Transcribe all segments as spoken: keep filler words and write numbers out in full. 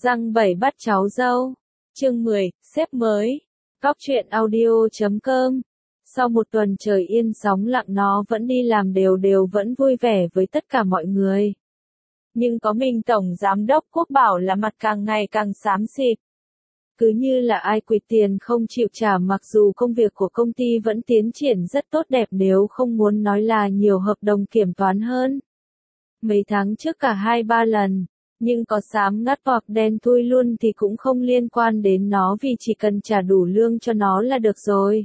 Răng bảy bắt cháu dâu. Chương mười, sếp mới. Cóc truyện audio chấm com. Sau một tuần trời yên sóng lặng nó vẫn đi làm đều đều vẫn vui vẻ với tất cả mọi người. Nhưng có mình Tổng Giám đốc Quốc Bảo là mặt càng ngày càng xám xịt. Cứ như là ai quỵt tiền không chịu trả mặc dù công việc của công ty vẫn tiến triển rất tốt đẹp nếu không muốn nói là nhiều hợp đồng kiểm toán hơn. Mấy tháng trước cả hai ba lần, nhưng có xám ngắt hoặc đen thui luôn thì cũng không liên quan đến nó vì chỉ cần trả đủ lương cho nó là được rồi.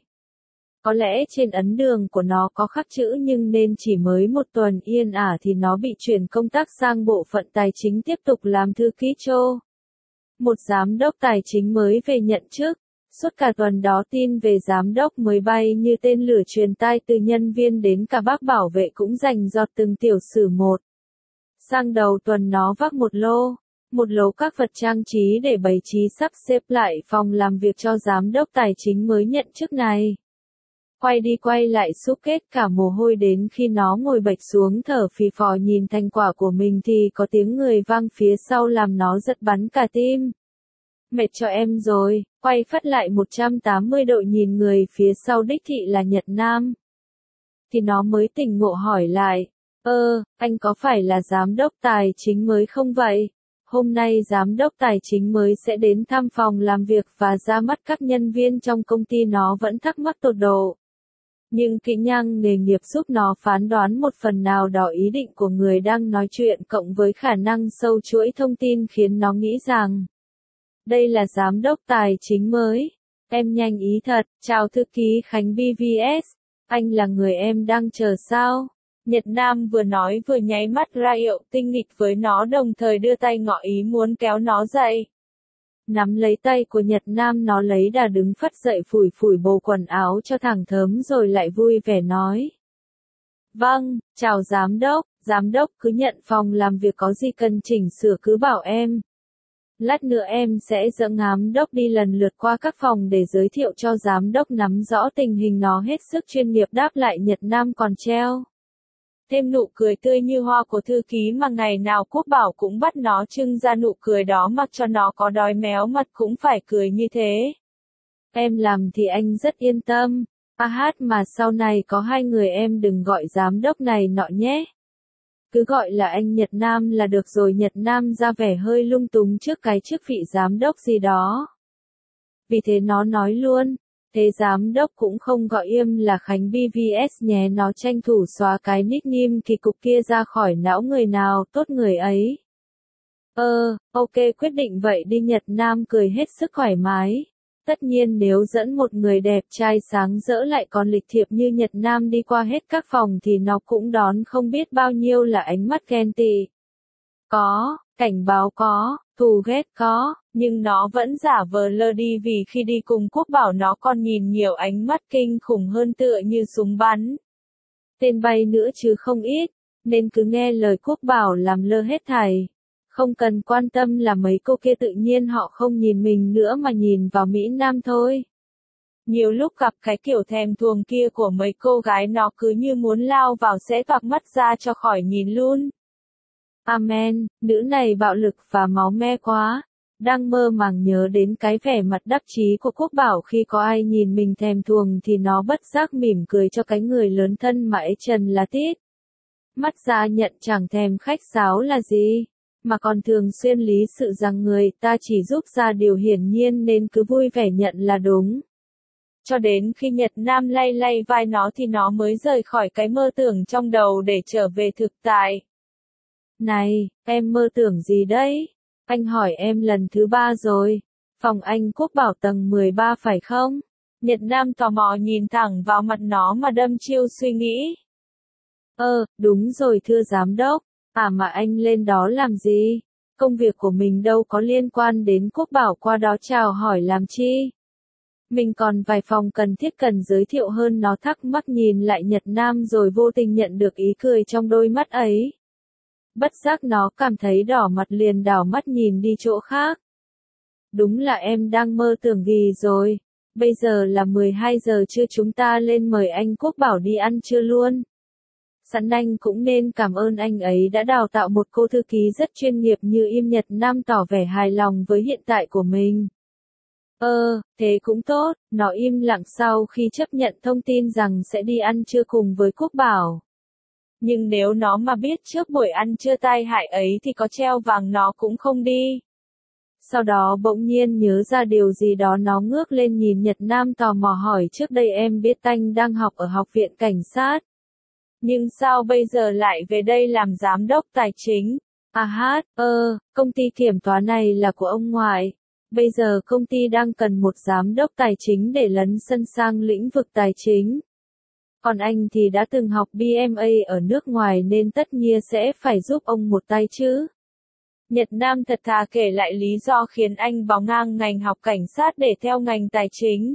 Có lẽ trên ấn đường của nó có khắc chữ nhưng nên chỉ mới một tuần yên ả thì nó bị chuyển công tác sang bộ phận tài chính tiếp tục làm thư ký chô. Một giám đốc tài chính mới về nhận chức, suốt cả tuần đó tin về giám đốc mới bay như tên lửa truyền tai từ nhân viên đến cả bác bảo vệ cũng rành giọt từng tiểu sử một. Sang đầu tuần nó vác một lô, một lô các vật trang trí để bày trí sắp xếp lại phòng làm việc cho giám đốc tài chính mới nhận chức này. Quay đi quay lại xúc kết cả mồ hôi đến khi nó ngồi bạch xuống thở phì phò nhìn thành quả của mình thì có tiếng người vang phía sau làm nó giật bắn cả tim. Mệt cho em rồi, quay phắt lại một trăm tám mươi độ nhìn người phía sau đích thị là Nhật Nam. Thì nó mới tỉnh ngộ hỏi lại, ơ, anh có phải là giám đốc tài chính mới không vậy? Hôm nay giám đốc tài chính mới sẽ đến thăm phòng làm việc và ra mắt các nhân viên trong công ty nó vẫn thắc mắc tột độ. Nhưng kỹ năng nghề nghiệp giúp nó phán đoán một phần nào đó ý định của người đang nói chuyện cộng với khả năng sâu chuỗi thông tin khiến nó nghĩ rằng đây là giám đốc tài chính mới. Em nhanh ý thật, chào thư ký Khánh bê vê ét, anh là người em đang chờ sao? Nhật Nam vừa nói vừa nháy mắt ra hiệu tinh nghịch với nó đồng thời đưa tay ngỏ ý muốn kéo nó dậy. Nắm lấy tay của Nhật Nam nó lấy đà đứng phắt dậy phủi phủi bộ quần áo cho thẳng thớm rồi lại vui vẻ nói. Vâng, chào giám đốc, giám đốc cứ nhận phòng làm việc có gì cần chỉnh sửa cứ bảo em. Lát nữa em sẽ dẫn giám đốc đi lần lượt qua các phòng để giới thiệu cho giám đốc nắm rõ tình hình nó hết sức chuyên nghiệp đáp lại Nhật Nam còn treo. Thêm nụ cười tươi như hoa của thư ký mà ngày nào Quốc Bảo cũng bắt nó trưng ra nụ cười đó mặc cho nó có đói méo mặt cũng phải cười như thế. Em làm thì anh rất yên tâm, a hát mà sau này có hai người em đừng gọi giám đốc này nọ nhé. Cứ gọi là anh Nhật Nam là được rồi. Nhật Nam ra vẻ hơi lung túng trước cái chức vị giám đốc gì đó. Vì thế nó nói luôn. Thế giám đốc cũng không gọi im là Khánh bê vê ét nhé, nó tranh thủ xóa cái nickname kỳ cục kia ra khỏi não người nào tốt người ấy. Ơ, ok quyết định vậy đi. Nhật Nam cười hết sức thoải mái. Tất nhiên nếu dẫn một người đẹp trai sáng rỡ lại còn lịch thiệp như Nhật Nam đi qua hết các phòng thì nó cũng đón không biết bao nhiêu là ánh mắt ghen tị. Có, cảnh báo có, thù ghét có, nhưng nó vẫn giả vờ lơ đi vì khi đi cùng Quốc Bảo nó còn nhìn nhiều ánh mắt kinh khủng hơn tựa như súng bắn. Tên bay nữa chứ không ít, nên cứ nghe lời Quốc Bảo làm lơ hết thảy. Không cần quan tâm là mấy cô kia tự nhiên họ không nhìn mình nữa mà nhìn vào Mỹ Nam thôi. Nhiều lúc gặp cái kiểu thèm thuồng kia của mấy cô gái nó cứ như muốn lao vào sẽ toạc mắt ra cho khỏi nhìn luôn. Amen, nữ này bạo lực và máu me quá. Đang mơ màng nhớ đến cái vẻ mặt đắc chí của Quốc Bảo khi có ai nhìn mình thèm thuồng thì nó bất giác mỉm cười cho cái người lớn thân mà ấy trần là tít. Mắt ra nhận chẳng thèm khách sáo là gì, mà còn thường xuyên lý sự rằng người ta chỉ giúp ra điều hiển nhiên nên cứ vui vẻ nhận là đúng. Cho đến khi Nhật Nam lay lay vai nó thì nó mới rời khỏi cái mơ tưởng trong đầu để trở về thực tại. Này, em mơ tưởng gì đấy? Anh hỏi em lần thứ ba rồi. Phòng anh Quốc Bảo tầng mười ba phải không? Nhật Nam tò mò nhìn thẳng vào mặt nó mà đâm chiêu suy nghĩ. Ơ, đúng rồi thưa giám đốc. À mà anh lên đó làm gì? Công việc của mình đâu có liên quan đến Quốc Bảo qua đó chào hỏi làm chi? Mình còn vài phòng cần thiết cần giới thiệu hơn. Nó thắc mắc nhìn lại Nhật Nam rồi vô tình nhận được ý cười trong đôi mắt ấy. Bất giác nó cảm thấy đỏ mặt liền đảo mắt nhìn đi chỗ khác. Đúng là em đang mơ tưởng gì rồi. Bây giờ là mười hai giờ trưa chúng ta lên mời anh Quốc Bảo đi ăn trưa luôn. Sẵn anh cũng nên cảm ơn anh ấy đã đào tạo một cô thư ký rất chuyên nghiệp như Im Nhật Nam tỏ vẻ hài lòng với hiện tại của mình. Ơ, thế cũng tốt, nó im lặng sau khi chấp nhận thông tin rằng sẽ đi ăn trưa cùng với Quốc Bảo. Nhưng nếu nó mà biết trước buổi ăn trưa tai hại ấy thì có treo vàng nó cũng không đi. Sau đó bỗng nhiên nhớ ra điều gì đó, nó ngước lên nhìn Nhật Nam tò mò hỏi, trước đây em biết anh đang học ở học viện cảnh sát. Nhưng sao bây giờ lại về đây làm giám đốc tài chính? À hát, ơ, công ty kiểm toán này là của ông ngoại. Bây giờ công ty đang cần một giám đốc tài chính để lấn sân sang lĩnh vực tài chính. Còn anh thì đã từng học B M A ở nước ngoài nên tất nhiên sẽ phải giúp ông một tay chứ. Nhật Nam thật thà kể lại lý do khiến anh bỏ ngang ngành học cảnh sát để theo ngành tài chính.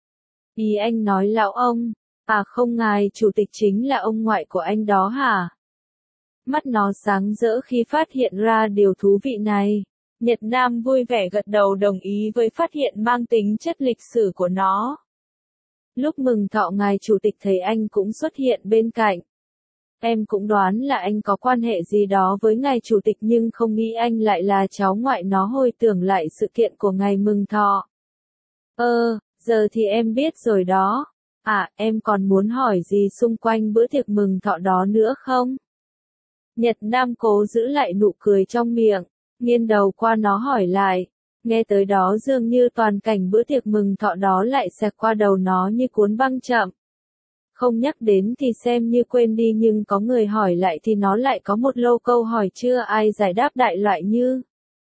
Ý anh nói lão ông, à không, ngài chủ tịch chính là ông ngoại của anh đó hả? Mắt nó sáng rỡ khi phát hiện ra điều thú vị này. Nhật Nam vui vẻ gật đầu đồng ý với phát hiện mang tính chất lịch sử của nó. Lúc mừng thọ ngài chủ tịch thấy anh cũng xuất hiện bên cạnh. Em cũng đoán là anh có quan hệ gì đó với ngài chủ tịch nhưng không nghĩ anh lại là cháu ngoại nó. Hồi tưởng lại sự kiện của ngày mừng thọ. Ơ, giờ thì em biết rồi đó. À, em còn muốn hỏi gì xung quanh bữa tiệc mừng thọ đó nữa không? Nhật Nam cố giữ lại nụ cười trong miệng, nghiêng đầu qua nó hỏi lại. Nghe tới đó dường như toàn cảnh bữa tiệc mừng thọ đó lại xẹt qua đầu nó như cuốn băng chậm. Không nhắc đến thì xem như quên đi, nhưng có người hỏi lại thì nó lại có một lô câu hỏi chưa ai giải đáp, đại loại như: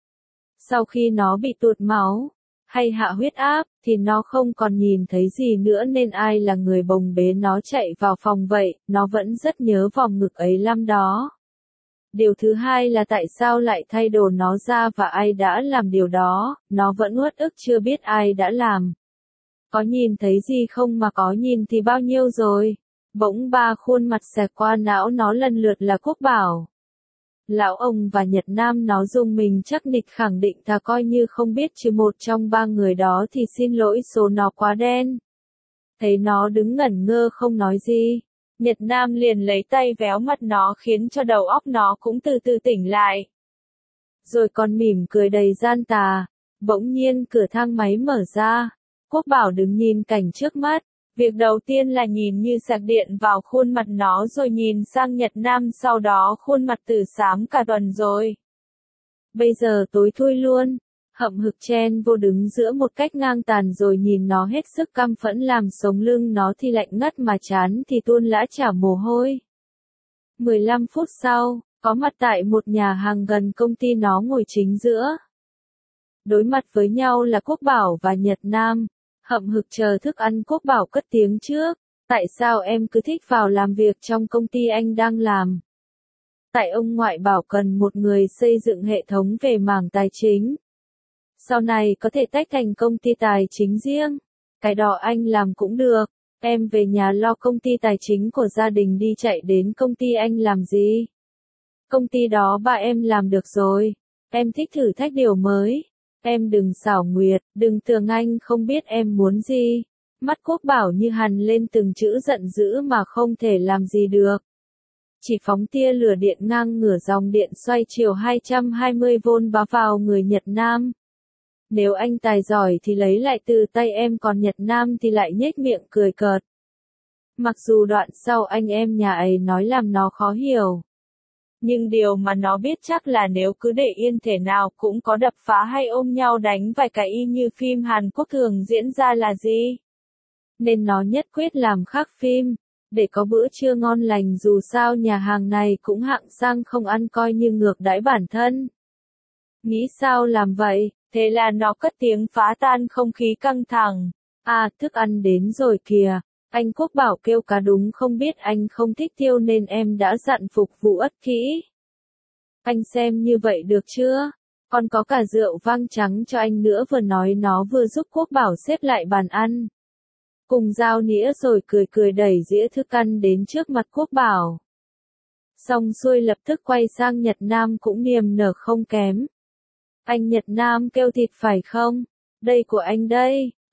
sau khi nó bị tụt máu, hay hạ huyết áp, thì nó không còn nhìn thấy gì nữa nên ai là người bồng bế nó chạy vào phòng vậy, nó vẫn rất nhớ vòng ngực ấy lắm đó. Điều thứ hai là tại sao lại thay đồ nó ra và ai đã làm điều đó, nó vẫn uất ức chưa biết ai đã làm. Có nhìn thấy gì không, mà có nhìn thì bao nhiêu rồi. Bỗng ba khuôn mặt xẹt qua não nó lần lượt là Quốc Bảo, lão ông và Nhật Nam. Nó dùng mình chắc nịch khẳng định thà coi như không biết chứ một trong ba người đó thì xin lỗi số nó quá đen. Thấy nó đứng ngẩn ngơ không nói gì, Nhật Nam liền lấy tay véo mặt nó khiến cho đầu óc nó cũng từ từ tỉnh lại. Rồi còn mỉm cười đầy gian tà. Bỗng nhiên cửa thang máy mở ra. Quốc Bảo đứng nhìn cảnh trước mắt. Việc đầu tiên là nhìn như sạc điện vào khuôn mặt nó rồi nhìn sang Nhật Nam, sau đó khuôn mặt từ xám cả tuần rồi. Bây giờ tối thui luôn. Hậm hực chen vô đứng giữa một cách ngang tàn rồi nhìn nó hết sức căm phẫn, làm sống lưng nó thì lạnh ngắt mà chán thì tuôn lã chả mồ hôi. mười lăm phút sau, có mặt tại một nhà hàng gần công ty, nó ngồi chính giữa. Đối mặt với nhau là Quốc Bảo và Nhật Nam. Hậm hực chờ thức ăn. Quốc Bảo cất tiếng trước. Tại sao em cứ thích vào làm việc trong công ty anh đang làm? Tại ông ngoại bảo cần một người xây dựng hệ thống về mảng tài chính. Sau này có thể tách thành công ty tài chính riêng. Cái đó anh làm cũng được. Em về nhà lo công ty tài chính của gia đình đi, chạy đến công ty anh làm gì? Công ty đó ba em làm được rồi. Em thích thử thách điều mới. Em đừng xảo nguyệt, đừng tưởng anh không biết em muốn gì. Mắt Quốc Bảo như hằn lên từng chữ giận dữ mà không thể làm gì được. Chỉ phóng tia lửa điện ngang ngửa, dòng điện xoay chiều hai trăm hai mươi vôn bá vào người Nhật Nam. Nếu anh tài giỏi thì lấy lại từ tay em, còn Nhật Nam thì lại nhếch miệng cười cợt. Mặc dù đoạn sau anh em nhà ấy nói làm nó khó hiểu. Nhưng điều mà nó biết chắc là nếu cứ để yên thể nào cũng có đập phá hay ôm nhau đánh vài cái y như phim Hàn Quốc thường diễn ra là gì. Nên nó nhất quyết làm khác phim, để có bữa trưa ngon lành, dù sao nhà hàng này cũng hạng sang, không ăn coi như ngược đãi bản thân. Nghĩ sao làm vậy, thế là nó cất tiếng phá tan không khí căng thẳng. À, thức ăn đến rồi kìa. Anh Quốc Bảo kêu cá, đúng không biết anh không thích tiêu nên em đã dặn phục vụ ất kỹ. Anh xem như vậy được chưa? Còn có cả rượu vang trắng cho anh nữa. Vừa nói nó vừa giúp Quốc Bảo xếp lại bàn ăn. Cùng dao nĩa rồi cười cười đẩy dĩa thức ăn đến trước mặt Quốc Bảo. Xong xuôi lập tức quay sang Nhật Nam cũng niềm nở không kém. Anh Nhật Nam kêu thịt phải không? Đây của anh đây.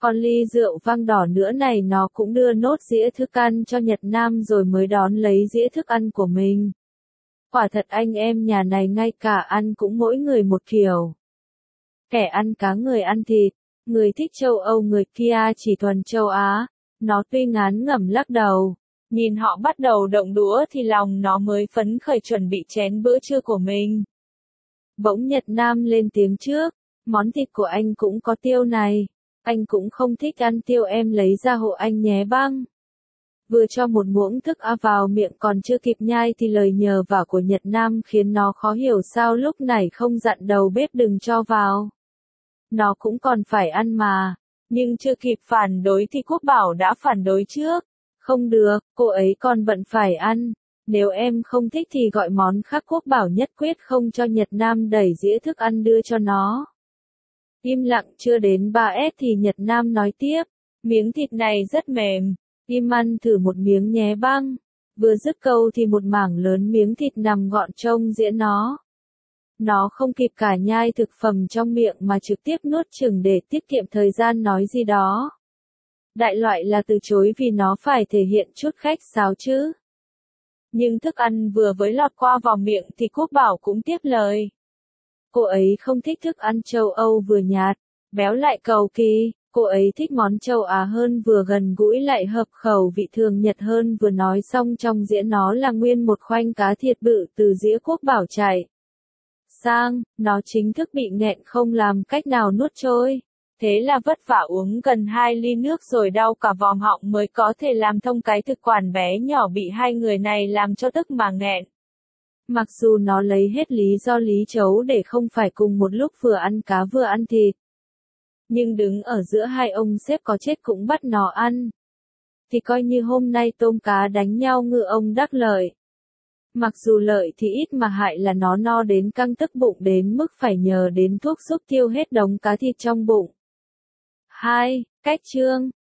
Còn ly rượu vang đỏ nữa này nó cũng đưa nốt dĩa thức ăn cho Nhật Nam rồi mới đón lấy dĩa thức ăn của mình. Quả thật anh em nhà này ngay cả ăn cũng mỗi người một kiểu. Kẻ ăn cá người ăn thịt, người thích châu Âu người kia chỉ thuần châu Á. Nó tuy ngán ngẩm lắc đầu, nhìn họ bắt đầu động đũa thì lòng nó mới phấn khởi chuẩn bị chén bữa trưa của mình. Bỗng Nhật Nam lên tiếng trước, món thịt của anh cũng có tiêu này, anh cũng không thích ăn tiêu em lấy ra hộ anh nhé băng. Vừa cho một muỗng thức ăn vào miệng còn chưa kịp nhai thì lời nhờ vả của Nhật Nam khiến nó khó hiểu sao lúc này không dặn đầu bếp đừng cho vào. Nó cũng còn phải ăn mà, nhưng chưa kịp phản đối thì Quốc Bảo đã phản đối trước. Không được, cô ấy còn bận phải ăn. Nếu em không thích thì gọi món khác. Quốc Bảo nhất quyết không cho Nhật Nam đẩy dĩa thức ăn đưa cho nó. Im lặng chưa đến ba s thì Nhật Nam nói tiếp, miếng thịt này rất mềm, im ăn thử một miếng nhé băng. Vừa dứt câu thì một mảng lớn miếng thịt nằm gọn trong dĩa nó. Nó không kịp cả nhai thực phẩm trong miệng mà trực tiếp nuốt chửng để tiết kiệm thời gian nói gì đó. Đại loại là từ chối vì nó phải thể hiện chút khách sáo chứ. Nhưng thức ăn vừa mới lọt qua vào miệng thì Quốc Bảo cũng tiếp lời. Cô ấy không thích thức ăn châu Âu vừa nhạt, béo lại cầu kỳ, cô ấy thích món châu Á hơn vừa gần gũi lại hợp khẩu vị thường Nhật hơn. Vừa nói xong trong dĩa nó là nguyên một khoanh cá thiệt bự từ dĩa Quốc Bảo chạy sang, nó chính thức bị nghẹn không làm cách nào nuốt trôi. Thế là vất vả uống gần hai ly nước rồi đau cả vòm họng mới có thể làm thông cái thực quản bé nhỏ bị hai người này làm cho tức mà nghẹn. Mặc dù nó lấy hết lý do lý chấu để không phải cùng một lúc vừa ăn cá vừa ăn thịt. Nhưng đứng ở giữa hai ông sếp có chết cũng bắt nó ăn. Thì coi như hôm nay tôm cá đánh nhau ngư ông đắc lợi. Mặc dù lợi thì ít mà hại là nó no đến căng tức bụng đến mức phải nhờ đến thuốc giúp tiêu hết đống cá thịt trong bụng. hai. Cách chương